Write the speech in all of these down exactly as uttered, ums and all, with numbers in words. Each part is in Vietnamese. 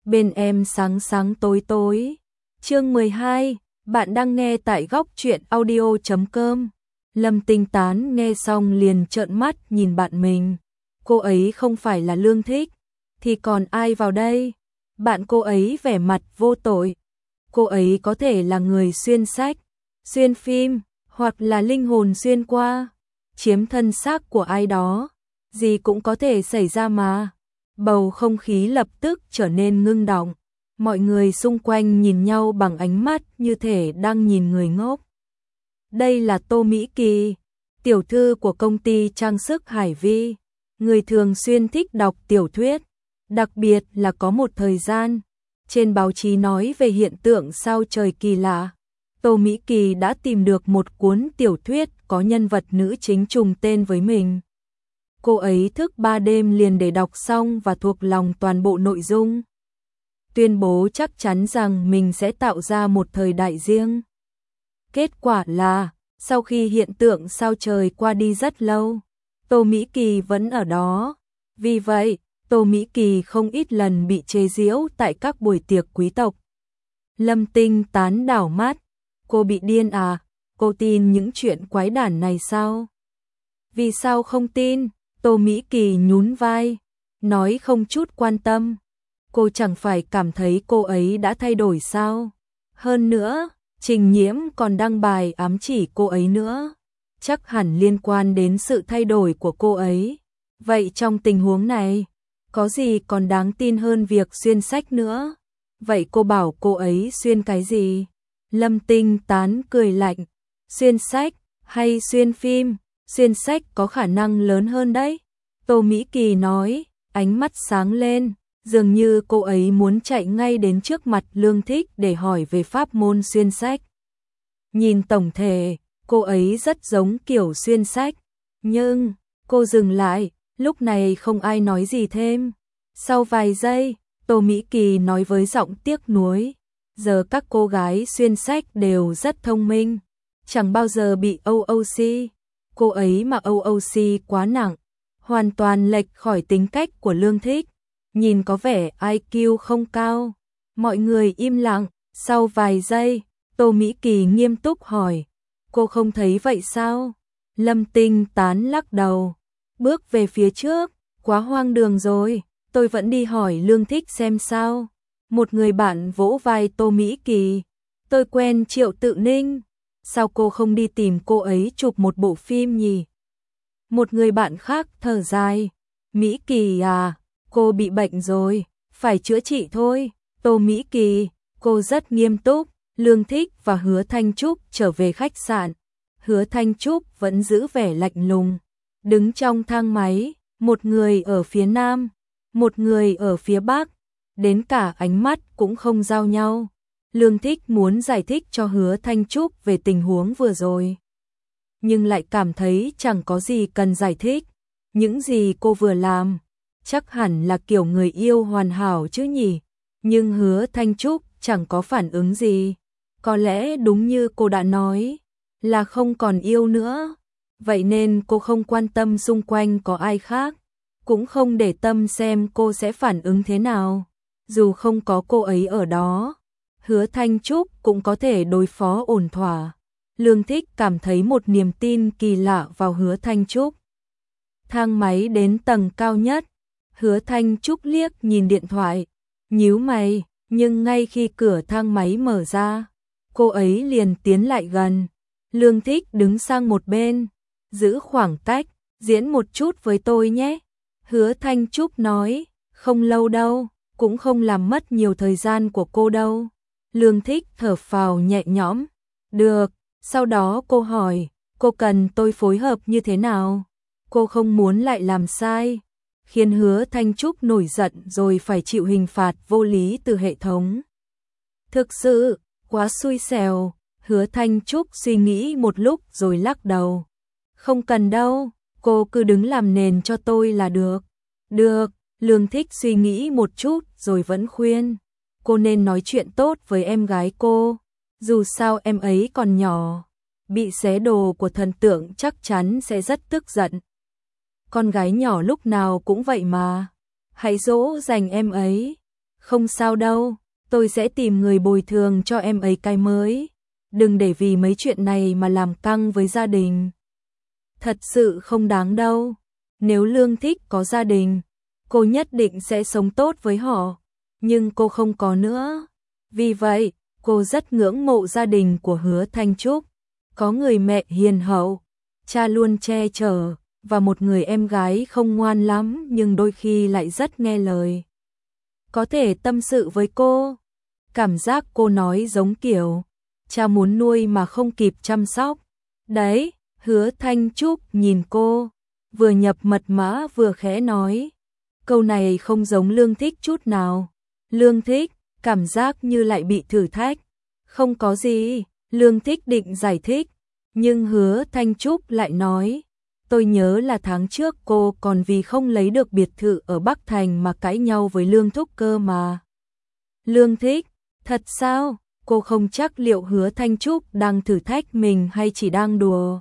bên em sáng sáng tối tối. Chương mười hai, bạn đang nghe tại góc truyện audio chấm com. Lâm Tinh Tán nghe xong liền trợn mắt nhìn bạn mình. Cô ấy không phải là Lương Thích, thì còn ai vào đây? Bạn cô ấy vẻ mặt vô tội. Cô ấy có thể là người xuyên sách, xuyên phim, hoặc là linh hồn xuyên qua, chiếm thân xác của ai đó. Gì cũng có thể xảy ra mà. Bầu không khí lập tức trở nên ngưng đọng. Mọi người xung quanh nhìn nhau bằng ánh mắt như thể đang nhìn người ngốc. Đây là Tô Mỹ Kỳ, tiểu thư của công ty trang sức Hải Vi. Người thường xuyên thích đọc tiểu thuyết, đặc biệt là có một thời gian trên báo chí nói về hiện tượng sao trời kỳ lạ. Tô Mỹ Kỳ đã tìm được một cuốn tiểu thuyết có nhân vật nữ chính trùng tên với mình. Cô ấy thức ba đêm liền để đọc xong và thuộc lòng toàn bộ nội dung. Tuyên bố chắc chắn rằng mình sẽ tạo ra một thời đại riêng. Kết quả là, sau khi hiện tượng sao trời qua đi rất lâu, Tô Mỹ Kỳ vẫn ở đó. Vì vậy, Tô Mỹ Kỳ không ít lần bị chế giễu tại các buổi tiệc quý tộc. Lâm Tinh Tán đảo mắt. Cô bị điên à? Cô tin những chuyện quái đản này sao? Vì sao không tin? Tô Mỹ Kỳ nhún vai, nói không chút quan tâm. Cô chẳng phải cảm thấy cô ấy đã thay đổi sao? Hơn nữa, Trình Nhiễm còn đăng bài ám chỉ cô ấy nữa. Chắc hẳn liên quan đến sự thay đổi của cô ấy. Vậy trong tình huống này, có gì còn đáng tin hơn việc xuyên sách nữa? Vậy cô bảo cô ấy xuyên cái gì? Lâm Tinh Tán cười lạnh. Xuyên sách hay xuyên phim? Xuyên sách có khả năng lớn hơn đấy. Tô Mỹ Kỳ nói, ánh mắt sáng lên, dường như cô ấy muốn chạy ngay đến trước mặt Lương Thích để hỏi về pháp môn xuyên sách. Nhìn tổng thể, cô ấy rất giống kiểu xuyên sách, nhưng cô dừng lại, lúc này không ai nói gì thêm. Sau vài giây, Tô Mỹ Kỳ nói với giọng tiếc nuối, giờ các cô gái xuyên sách đều rất thông minh, chẳng bao giờ bị o o xê. Cô ấy mà o o xê quá nặng, hoàn toàn lệch khỏi tính cách của Lương Thích, nhìn có vẻ i kiu không cao. Mọi người im lặng, sau vài giây, Tô Mỹ Kỳ nghiêm túc hỏi, cô không thấy vậy sao? Lâm Tinh Tán lắc đầu, bước về phía trước, quá hoang đường rồi, tôi vẫn đi hỏi Lương Thích xem sao. Một người bạn vỗ vai Tô Mỹ Kỳ, tôi quen Triệu Tự Ninh, sao cô không đi tìm cô ấy chụp một bộ phim nhỉ? Một người bạn khác thở dài, Mỹ Kỳ à, cô bị bệnh rồi, phải chữa trị thôi. Tô Mỹ Kỳ, cô rất nghiêm túc. Lương Thích và Hứa Thanh Trúc trở về khách sạn. Hứa Thanh Trúc vẫn giữ vẻ lạnh lùng, đứng trong thang máy, một người ở phía nam, một người ở phía bắc, đến cả ánh mắt cũng không giao nhau. Lương Thích muốn giải thích cho Hứa Thanh Trúc về tình huống vừa rồi, nhưng lại cảm thấy chẳng có gì cần giải thích. Những gì cô vừa làm, chắc hẳn là kiểu người yêu hoàn hảo chứ nhỉ? Nhưng Hứa Thanh Trúc chẳng có phản ứng gì. Có lẽ đúng như cô đã nói, là không còn yêu nữa. Vậy nên cô không quan tâm xung quanh có ai khác, cũng không để tâm xem cô sẽ phản ứng thế nào. Dù không có cô ấy ở đó, Hứa Thanh Trúc cũng có thể đối phó ổn thỏa. Lương Thích cảm thấy một niềm tin kỳ lạ vào Hứa Thanh Trúc. Thang máy đến tầng cao nhất, Hứa Thanh Trúc liếc nhìn điện thoại, nhíu mày, nhưng ngay khi cửa thang máy mở ra, cô ấy liền tiến lại gần. Lương Thích đứng sang một bên, giữ khoảng cách, diễn một chút với tôi nhé. Hứa Thanh Trúc nói, không lâu đâu, cũng không làm mất nhiều thời gian của cô đâu. Lương Thích thở phào nhẹ nhõm, được. Sau đó cô hỏi, cô cần tôi phối hợp như thế nào? Cô không muốn lại làm sai, khiến Hứa Thanh Trúc nổi giận rồi phải chịu hình phạt vô lý từ hệ thống. Thực sự, quá xui xẻo. Hứa Thanh Trúc suy nghĩ một lúc rồi lắc đầu. Không cần đâu, cô cứ đứng làm nền cho tôi là được. Được, Lương Thích suy nghĩ một chút rồi vẫn khuyên. Cô nên nói chuyện tốt với em gái cô. Dù sao em ấy còn nhỏ, bị xé đồ của thần tượng chắc chắn sẽ rất tức giận. Con gái nhỏ lúc nào cũng vậy mà. Hãy dỗ dành em ấy. Không sao đâu, tôi sẽ tìm người bồi thường cho em ấy cái mới. Đừng để vì mấy chuyện này mà làm căng với gia đình. Thật sự không đáng đâu. Nếu Lương Thích có gia đình, cô nhất định sẽ sống tốt với họ. Nhưng cô không có nữa. Vì vậy, cô rất ngưỡng mộ gia đình của Hứa Thanh Trúc. Có người mẹ hiền hậu, cha luôn che chở, và một người em gái không ngoan lắm nhưng đôi khi lại rất nghe lời. Có thể tâm sự với cô. Cảm giác cô nói giống kiểu cha muốn nuôi mà không kịp chăm sóc. Đấy, Hứa Thanh Trúc nhìn cô, vừa nhập mật mã vừa khẽ nói. Câu này không giống Lương Thích chút nào. Lương Thích, cảm giác như lại bị thử thách. Không có gì, Lương Thích định giải thích. Nhưng Hứa Thanh Trúc lại nói. Tôi nhớ là tháng trước cô còn vì không lấy được biệt thự ở Bắc Thành mà cãi nhau với Lương Thúc cơ mà. Lương Thích, thật sao? Cô không chắc liệu Hứa Thanh Trúc đang thử thách mình hay chỉ đang đùa.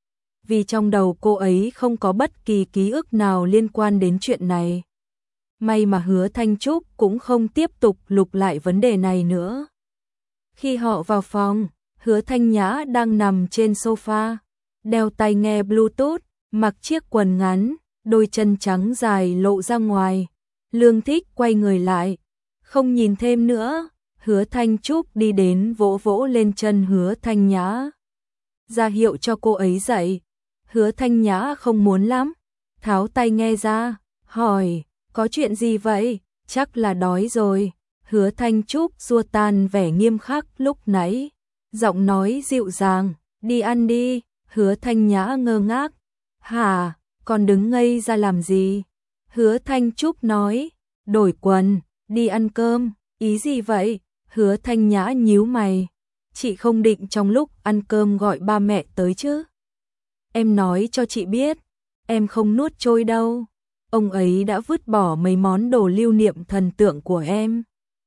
Vì trong đầu cô ấy không có bất kỳ ký ức nào liên quan đến chuyện này. May mà Hứa Thanh Trúc cũng không tiếp tục lục lại vấn đề này nữa. Khi họ vào phòng, Hứa Thanh Nhã đang nằm trên sofa, đeo tai nghe Bluetooth, mặc chiếc quần ngắn, đôi chân trắng dài lộ ra ngoài. Lương Thích quay người lại, không nhìn thêm nữa. Hứa Thanh Trúc đi đến vỗ vỗ lên chân Hứa Thanh Nhã, ra hiệu cho cô ấy dậy. Hứa Thanh Nhã không muốn lắm, tháo tai nghe ra, hỏi, có chuyện gì vậy? Chắc là đói rồi. Hứa Thanh Trúc xua tan vẻ nghiêm khắc lúc nãy, giọng nói dịu dàng, đi ăn đi. Hứa Thanh Nhã ngơ ngác, hả, còn đứng ngây ra làm gì? Hứa Thanh Trúc nói, đổi quần, đi ăn cơm. Ý gì vậy? Hứa Thanh Nhã nhíu mày, chị không định trong lúc ăn cơm gọi ba mẹ tới chứ? Em nói cho chị biết, em không nuốt trôi đâu. Ông ấy đã vứt bỏ mấy món đồ lưu niệm thần tượng của em.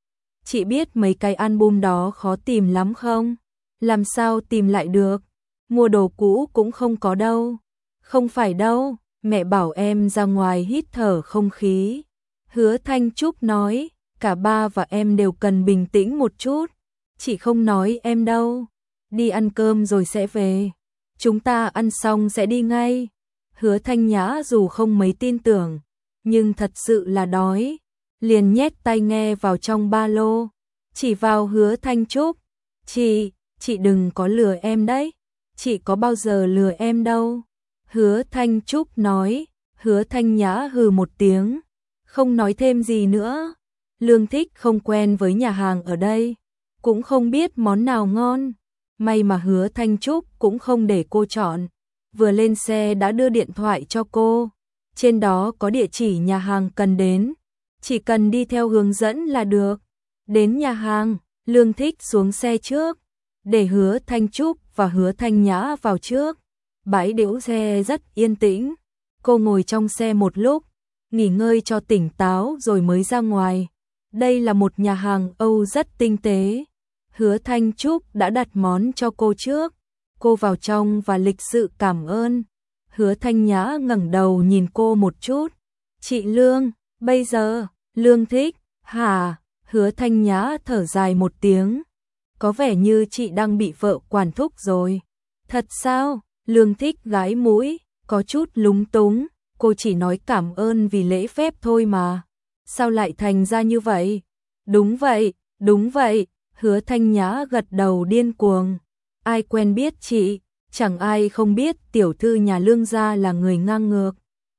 Chị biết mấy cái album đó khó tìm lắm không? Làm sao tìm lại được? Mua đồ cũ cũng không có đâu. Không phải đâu, mẹ bảo em ra ngoài hít thở không khí. Hứa Thanh Trúc nói, cả ba và em đều cần bình tĩnh một chút. Chị không nói em đâu. Đi ăn cơm rồi sẽ về. Chúng ta ăn xong sẽ đi ngay. Hứa Thanh Nhã dù không mấy tin tưởng, nhưng thật sự là đói. Liền nhét tai nghe vào trong ba lô, chỉ vào Hứa Thanh Trúc. Chị, chị đừng có lừa em đấy. Chị có bao giờ lừa em đâu. Hứa Thanh Trúc nói. Hứa Thanh Nhã hừ một tiếng, không nói thêm gì nữa. Lương Thích không quen với nhà hàng ở đây, cũng không biết món nào ngon. May mà Hứa Thanh Trúc cũng không để cô chọn, vừa lên xe đã đưa điện thoại cho cô. Trên đó có địa chỉ nhà hàng cần đến, chỉ cần đi theo hướng dẫn là được. Đến nhà hàng, Lương Thích xuống xe trước, để Hứa Thanh Trúc và Hứa Thanh Nhã vào trước. Bãi đỗ xe rất yên tĩnh, cô ngồi trong xe một lúc, nghỉ ngơi cho tỉnh táo rồi mới ra ngoài. Đây là một nhà hàng Âu rất tinh tế. Hứa Thanh Trúc đã đặt món cho cô trước. Cô vào trong và lịch sự cảm ơn. Hứa Thanh Nhã ngẩng đầu nhìn cô một chút. Chị Lương, bây giờ, Lương Thích, hả? Hứa Thanh Nhã thở dài một tiếng. Có vẻ như chị đang bị vợ quản thúc rồi. Thật sao? Lương Thích gãi mũi, có chút lúng túng. Cô chỉ nói cảm ơn vì lễ phép thôi mà. Sao lại thành ra như vậy? Đúng vậy, đúng vậy. Hứa Thanh Nhã gật đầu điên cuồng. Ai quen biết chị, chẳng ai không biết tiểu thư nhà Lương gia là người ngang ngược,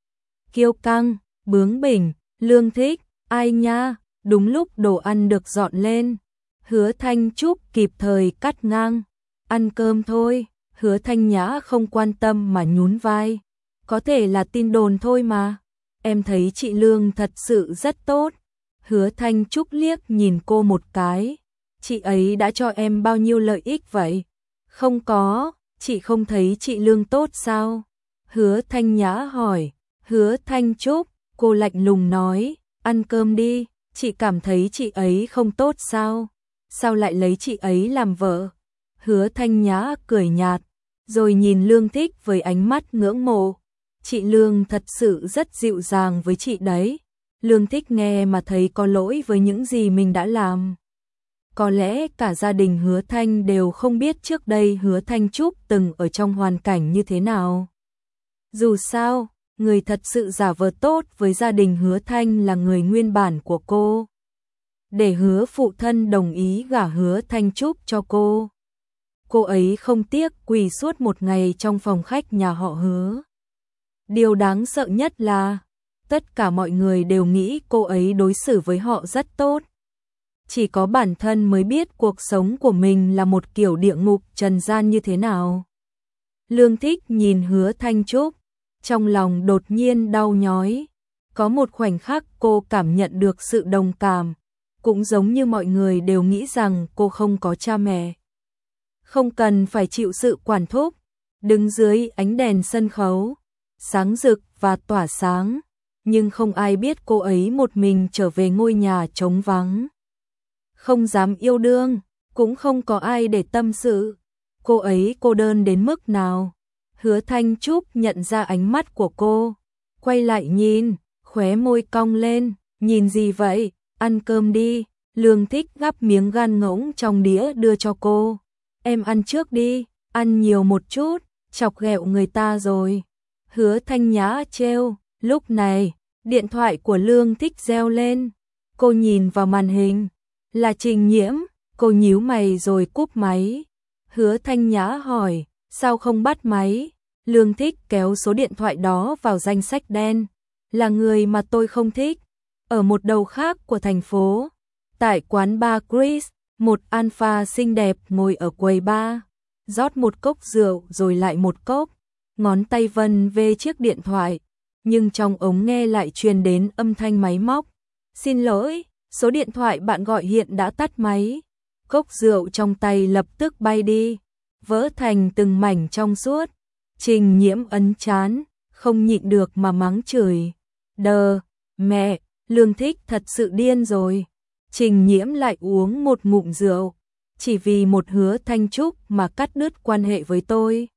kiêu căng, bướng bỉnh. Lương Thích, ai nha? Đúng lúc đồ ăn được dọn lên, Hứa Thanh Trúc kịp thời cắt ngang. Ăn cơm thôi. Hứa Thanh Nhã không quan tâm mà nhún vai. Có thể là tin đồn thôi mà. Em thấy chị Lương thật sự rất tốt. Hứa Thanh Trúc liếc nhìn cô một cái. Chị ấy đã cho em bao nhiêu lợi ích vậy? Không có, chị không thấy chị Lương tốt sao? Hứa Thanh Nhã hỏi. Hứa Thanh Trúc, cô lạnh lùng nói, ăn cơm đi, chị cảm thấy chị ấy không tốt sao? Sao lại lấy chị ấy làm vợ? Hứa Thanh Nhã cười nhạt, rồi nhìn Lương Thích với ánh mắt ngưỡng mộ. Chị Lương thật sự rất dịu dàng với chị đấy. Lương Thích nghe mà thấy có lỗi với những gì mình đã làm. Có lẽ cả gia đình Hứa Thanh đều không biết trước đây Hứa Thanh Trúc từng ở trong hoàn cảnh như thế nào. Dù sao, người thật sự giả vờ tốt với gia đình Hứa Thanh là người nguyên bản của cô. Để Hứa phụ thân đồng ý gả Hứa Thanh Trúc cho cô. Cô ấy không tiếc quỳ suốt một ngày trong phòng khách nhà họ Hứa. Điều đáng sợ nhất là tất cả mọi người đều nghĩ cô ấy đối xử với họ rất tốt. Chỉ có bản thân mới biết cuộc sống của mình là một kiểu địa ngục trần gian như thế nào. Lương Thích nhìn Hứa Thanh Trúc, trong lòng đột nhiên đau nhói. Có một khoảnh khắc cô cảm nhận được sự đồng cảm, cũng giống như mọi người đều nghĩ rằng cô không có cha mẹ. Không cần phải chịu sự quản thúc, đứng dưới ánh đèn sân khấu, sáng rực và tỏa sáng, nhưng không ai biết cô ấy một mình trở về ngôi nhà trống vắng. Không dám yêu đương, cũng không có ai để tâm sự. Cô ấy cô đơn đến mức nào? Hứa Thanh Trúc nhận ra ánh mắt của cô, quay lại nhìn, khóe môi cong lên, nhìn gì vậy, ăn cơm đi. Lương Thích gắp miếng gan ngỗng trong đĩa đưa cho cô. Em ăn trước đi, ăn nhiều một chút, chọc ghẹo người ta rồi. Hứa Thanh Nhã trêu. Lúc này, điện thoại của Lương Thích reo lên. Cô nhìn vào màn hình, là Trình Nhiễm. Cô nhíu mày rồi cúp máy. Hứa Thanh Nhã hỏi, sao không bắt máy? Lương Thích kéo số điện thoại đó vào danh sách đen. Là người mà tôi không thích. Ở một đầu khác của thành phố, tại quán bar Chris, một alpha xinh đẹp ngồi ở quầy bar, rót một cốc rượu rồi lại một cốc, ngón tay vân về chiếc điện thoại, nhưng trong ống nghe lại truyền đến âm thanh máy móc. Xin lỗi, số điện thoại bạn gọi hiện đã tắt máy. Cốc rượu trong tay lập tức bay đi, vỡ thành từng mảnh trong suốt. Trình Nhiễm ấn chán, không nhịn được mà mắng chửi. Đờ, mẹ, Lương Thích thật sự điên rồi. Trình Nhiễm lại uống một ngụm rượu, chỉ vì một Hứa Thanh Trúc mà cắt đứt quan hệ với tôi.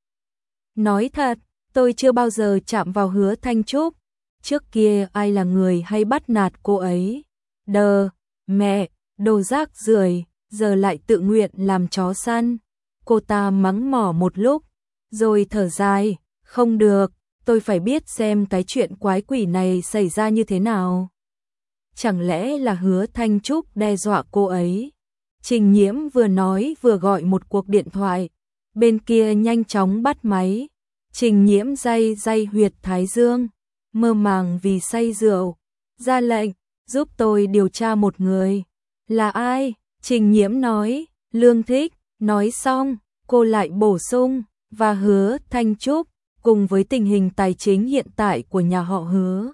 Nói thật, tôi chưa bao giờ chạm vào Hứa Thanh Trúc. Trước kia ai là người hay bắt nạt cô ấy? Đờ, mẹ, đồ rác rưởi, giờ lại tự nguyện làm chó săn. Cô ta mắng mỏ một lúc, rồi thở dài, không được, tôi phải biết xem cái chuyện quái quỷ này xảy ra như thế nào. Chẳng lẽ là Hứa Thanh Trúc đe dọa cô ấy? Trình Nhiễm vừa nói vừa gọi một cuộc điện thoại, bên kia nhanh chóng bắt máy. Trình Nhiễm day day huyệt thái dương, mơ màng vì say rượu, ra lệnh, giúp tôi điều tra một người. Là ai? Trình Nhiễm nói. Lương Thích. Nói xong, cô lại bổ sung, và Hứa Thanh Trúc, cùng với tình hình tài chính hiện tại của nhà họ Hứa.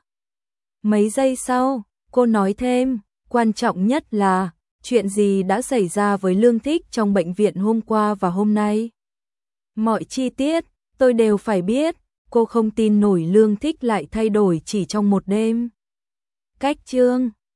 Mấy giây sau, cô nói thêm, quan trọng nhất là, chuyện gì đã xảy ra với Lương Thích trong bệnh viện hôm qua và hôm nay. Mọi chi tiết, tôi đều phải biết. Cô không tin nổi Lương Thích lại thay đổi chỉ trong một đêm. Cách chương